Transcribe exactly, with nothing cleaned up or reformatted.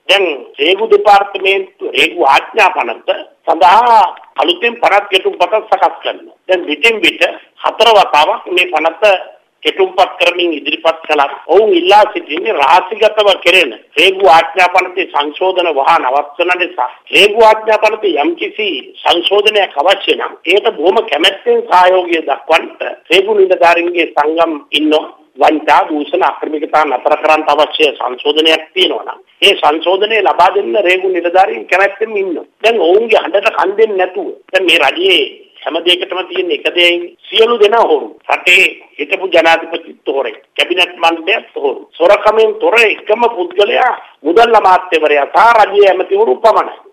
දැන් රේගු දෙපාර්තමේන්තුව රේගු ආඥා පනත සඳහා අලුතෙන් පනත් කෙටුම්පතක් සකස් කරනවා. දැන් විටින් විට හතර වතාවක් මේ පනත කෙටුම්පත් කරමින් ඉදිරිපත් කළා. ඔවුන් ඉල්ලා සිටින්නේ රාශිගතව කෙරෙන රේගු ආඥා පනතේ සංශෝධන වහා නවත්වන නිසා. රේගු ආඥා පනතේ යම්කිසි සංශෝධනයක් අවශ්‍ය නම් ඒකට බොහොම කැමැත්තෙන් සහයෝගය දක්වන්නට රේගු නිලධාරීන්ගේ සංගම් ඉන්නවා. වංචා දූෂණ අක්‍රමිකතා නතර කරන්න අවශ්‍ය සංශෝධනයක් තියෙනවා නම් ඒ සංශෝධනය ලබා දෙන්න රේගු නිලධාරීන් කැමැත්තෙන් ඉන්නවා. දැන් ඔවුන්ගේ හඬට කන් දෙන්නේ නැතුව දැන් මේ රජයේ හැම දෙයකටම තියෙන එක දෙයින් සියලු දෙනා හොරු. රටේ හිටපු ජනාධිපතිත් හොරේ. කැබිනට් මණ්ඩලයත් හොරු. සොරකමෙන් තොර එකම පුද්ගලයා මුදල් අමාත්‍යවරයා තා රජයේ ඇමතිවරු පමණයි.